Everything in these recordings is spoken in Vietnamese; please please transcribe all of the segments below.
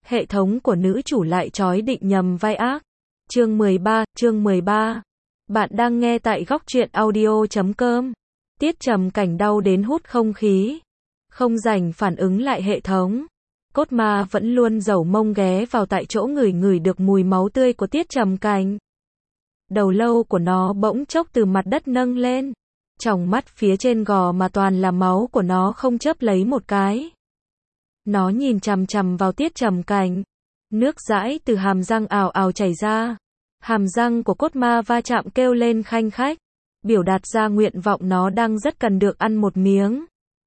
Hệ thống của nữ chủ lại trói định nhầm vai ác. Chương 13. Bạn đang nghe tại góc truyện audio.com. Tiết Trầm Cảnh đau đến hút không khí. Không rảnh phản ứng lại hệ thống. Cốt ma vẫn luôn dẩu mông ghé vào tại chỗ ngửi được mùi máu tươi của Tiết Trầm Cảnh. Đầu lâu của nó bỗng chốc từ mặt đất nâng lên. Tròng mắt phía trên gò mà toàn là máu của nó không chớp lấy một cái. Nó nhìn chằm chằm vào Tiết Trầm Cảnh. Nước dãi từ hàm răng ào ào chảy ra. Hàm răng của cốt ma va chạm kêu lên khanh khách. Biểu đạt ra nguyện vọng nó đang rất cần được ăn một miếng.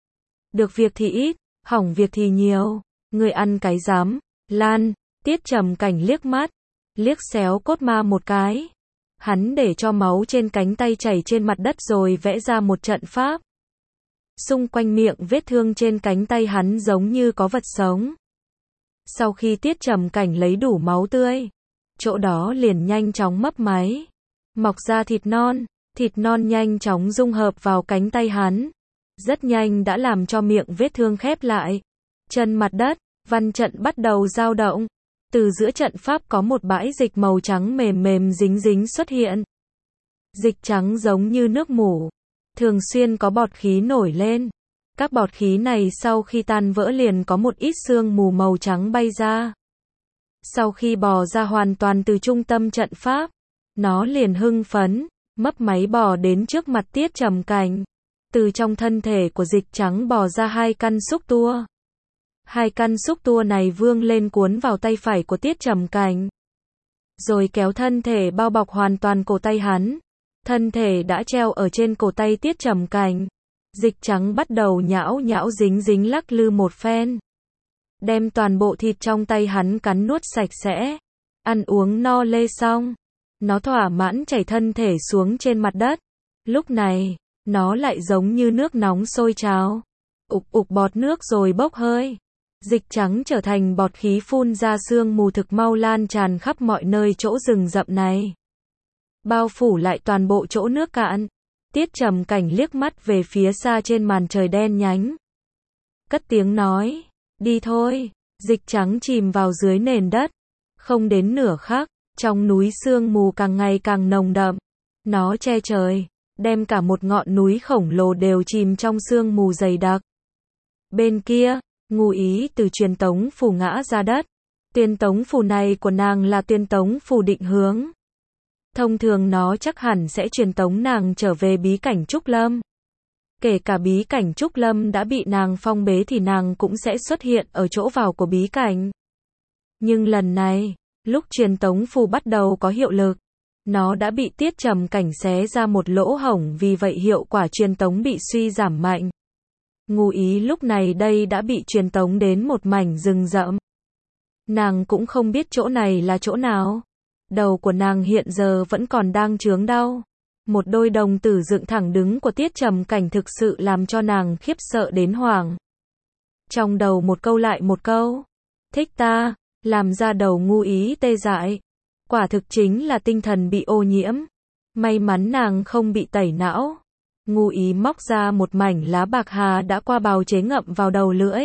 Được việc thì ít, hỏng việc thì nhiều. Người ăn cái dám, Lan. Tiết Trầm Cảnh liếc mắt. Liếc xéo cốt ma một cái. Hắn để cho máu trên cánh tay chảy trên mặt đất rồi vẽ ra một trận pháp. Xung quanh miệng vết thương trên cánh tay hắn giống như có vật sống. Sau khi Tiết Trầm Cảnh lấy đủ máu tươi, chỗ đó liền nhanh chóng mấp máy. Mọc ra thịt non nhanh chóng dung hợp vào cánh tay hắn. Rất nhanh đã làm cho miệng vết thương khép lại. Chân mặt đất, văn trận bắt đầu dao động. Từ giữa trận pháp có một bãi dịch màu trắng mềm dính xuất hiện. Dịch trắng giống như nước mủ. Thường xuyên có bọt khí nổi lên. Các bọt khí này sau khi tan vỡ liền có một ít sương mù màu trắng bay ra. Sau khi bò ra hoàn toàn từ trung tâm trận pháp, nó liền hưng phấn, mấp máy bò đến trước mặt Tiết Trầm Cảnh. Từ trong thân thể của dịch trắng bò ra hai căn xúc tua. Hai căn xúc tua này vươn lên cuốn vào tay phải của Tiết Trầm Cảnh. Rồi kéo thân thể bao bọc hoàn toàn cổ tay hắn. Thân thể đã treo ở trên cổ tay Tiết Trầm Cảnh. Dịch trắng bắt đầu nhão dính lắc lư một phen. Đem toàn bộ thịt trong tay hắn cắn nuốt sạch sẽ. Ăn uống no lê xong. Nó thỏa mãn chảy thân thể xuống trên mặt đất. Lúc này, nó lại giống như nước nóng sôi trào. Ục bọt nước rồi bốc hơi. Dịch trắng trở thành bọt khí phun ra sương mù thực mau lan tràn khắp mọi nơi chỗ rừng rậm này. Bao phủ lại toàn bộ chỗ nước cạn. Tiết Trầm Cảnh liếc mắt về phía xa trên màn trời đen nhánh. Cất tiếng nói, đi thôi. Dịch trắng chìm vào dưới nền đất. Không đến nửa khắc, trong núi sương mù càng ngày càng nồng đậm. Nó che trời, đem cả một ngọn núi khổng lồ đều chìm trong sương mù dày đặc. Bên kia, Ngụ Ý từ truyền tống phù ngã ra đất. Tuyên tống phù này của nàng là tuyên tống phù định hướng. Thông thường nó chắc hẳn sẽ truyền tống nàng trở về bí cảnh Trúc Lâm. Kể cả bí cảnh Trúc Lâm đã bị nàng phong bế thì nàng cũng sẽ xuất hiện ở chỗ vào của bí cảnh. Nhưng lần này, lúc truyền tống phù bắt đầu có hiệu lực, nó đã bị Tiết Trầm Cảnh xé ra một lỗ hổng, vì vậy hiệu quả truyền tống bị suy giảm mạnh. Ngụ Ý lúc này đây đã bị truyền tống đến một mảnh rừng rậm. Nàng cũng không biết chỗ này là chỗ nào. Đầu của nàng hiện giờ vẫn còn đang chướng đau. Một đôi đồng tử dựng thẳng đứng của Tiết Trầm Cảnh thực sự làm cho nàng khiếp sợ đến hoảng. Trong đầu một câu lại một câu. Thích ta, làm ra đầu Ngụ Ý tê dại. Quả thực chính là tinh thần bị ô nhiễm. May mắn nàng không bị tẩy não. Ngụ Ý móc ra một mảnh lá bạc hà đã qua bào chế ngậm vào đầu lưỡi.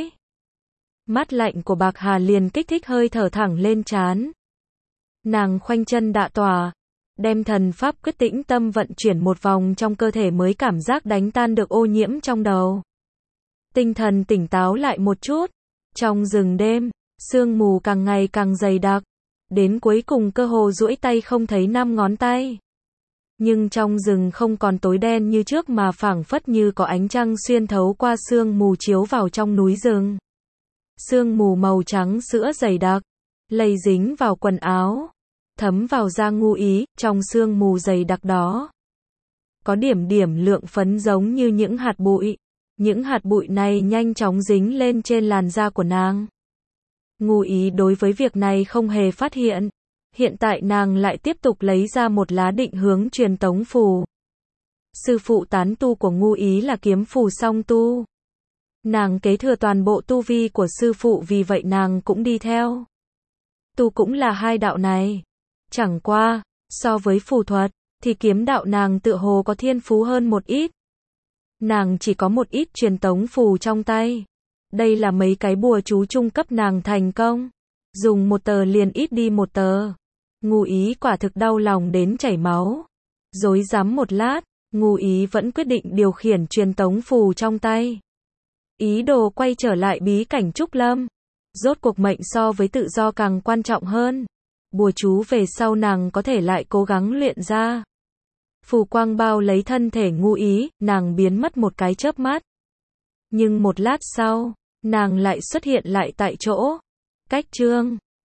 Mát lạnh của bạc hà liền kích thích hơi thở thẳng lên trán. Nàng khoanh chân đạ tòa, đem thần pháp quyết tĩnh tâm vận chuyển một vòng trong cơ thể mới cảm giác đánh tan được ô nhiễm trong đầu. Tinh thần tỉnh táo lại một chút. Trong rừng đêm, sương mù càng ngày càng dày đặc. Đến cuối cùng cơ hồ duỗi tay không thấy 5 ngón tay. Nhưng trong rừng không còn tối đen như trước mà phảng phất như có ánh trăng xuyên thấu qua sương mù chiếu vào trong núi rừng. Sương mù màu trắng sữa dày đặc, lây dính vào quần áo, thấm vào da Ngụ Ý. Trong sương mù dày đặc đó có điểm lượng phấn giống như những hạt bụi. Những hạt bụi này nhanh chóng dính lên trên làn da của nàng. Ngụ Ý đối với việc này không hề phát hiện. Hiện tại nàng lại tiếp tục lấy ra một lá định hướng truyền tống phù. Sư phụ tán tu của Ngụ Ý là kiếm phù song tu. Nàng kế thừa toàn bộ tu vi của sư phụ, vì vậy nàng cũng đi theo. Tu cũng là hai đạo này. Chẳng qua, so với phù thuật, thì kiếm đạo nàng tựa hồ có thiên phú hơn một ít. Nàng chỉ có một ít truyền tống phù trong tay. Đây là mấy cái bùa chú trung cấp nàng thành công. Dùng một tờ liền ít đi một tờ. Ngụ ý quả thực đau lòng đến chảy máu. Rối rắm một lát, Ngụ ý vẫn quyết định điều khiển truyền tống phù trong tay. Ý đồ quay trở lại bí cảnh Trúc Lâm. Rốt cuộc mệnh so với tự do càng quan trọng hơn. Bùa chú về sau nàng có thể lại cố gắng luyện ra. Phù quang bao lấy thân thể Ngụ ý, nàng biến mất một cái chớp mắt. Nhưng một lát sau, nàng lại xuất hiện lại tại chỗ. Cách chương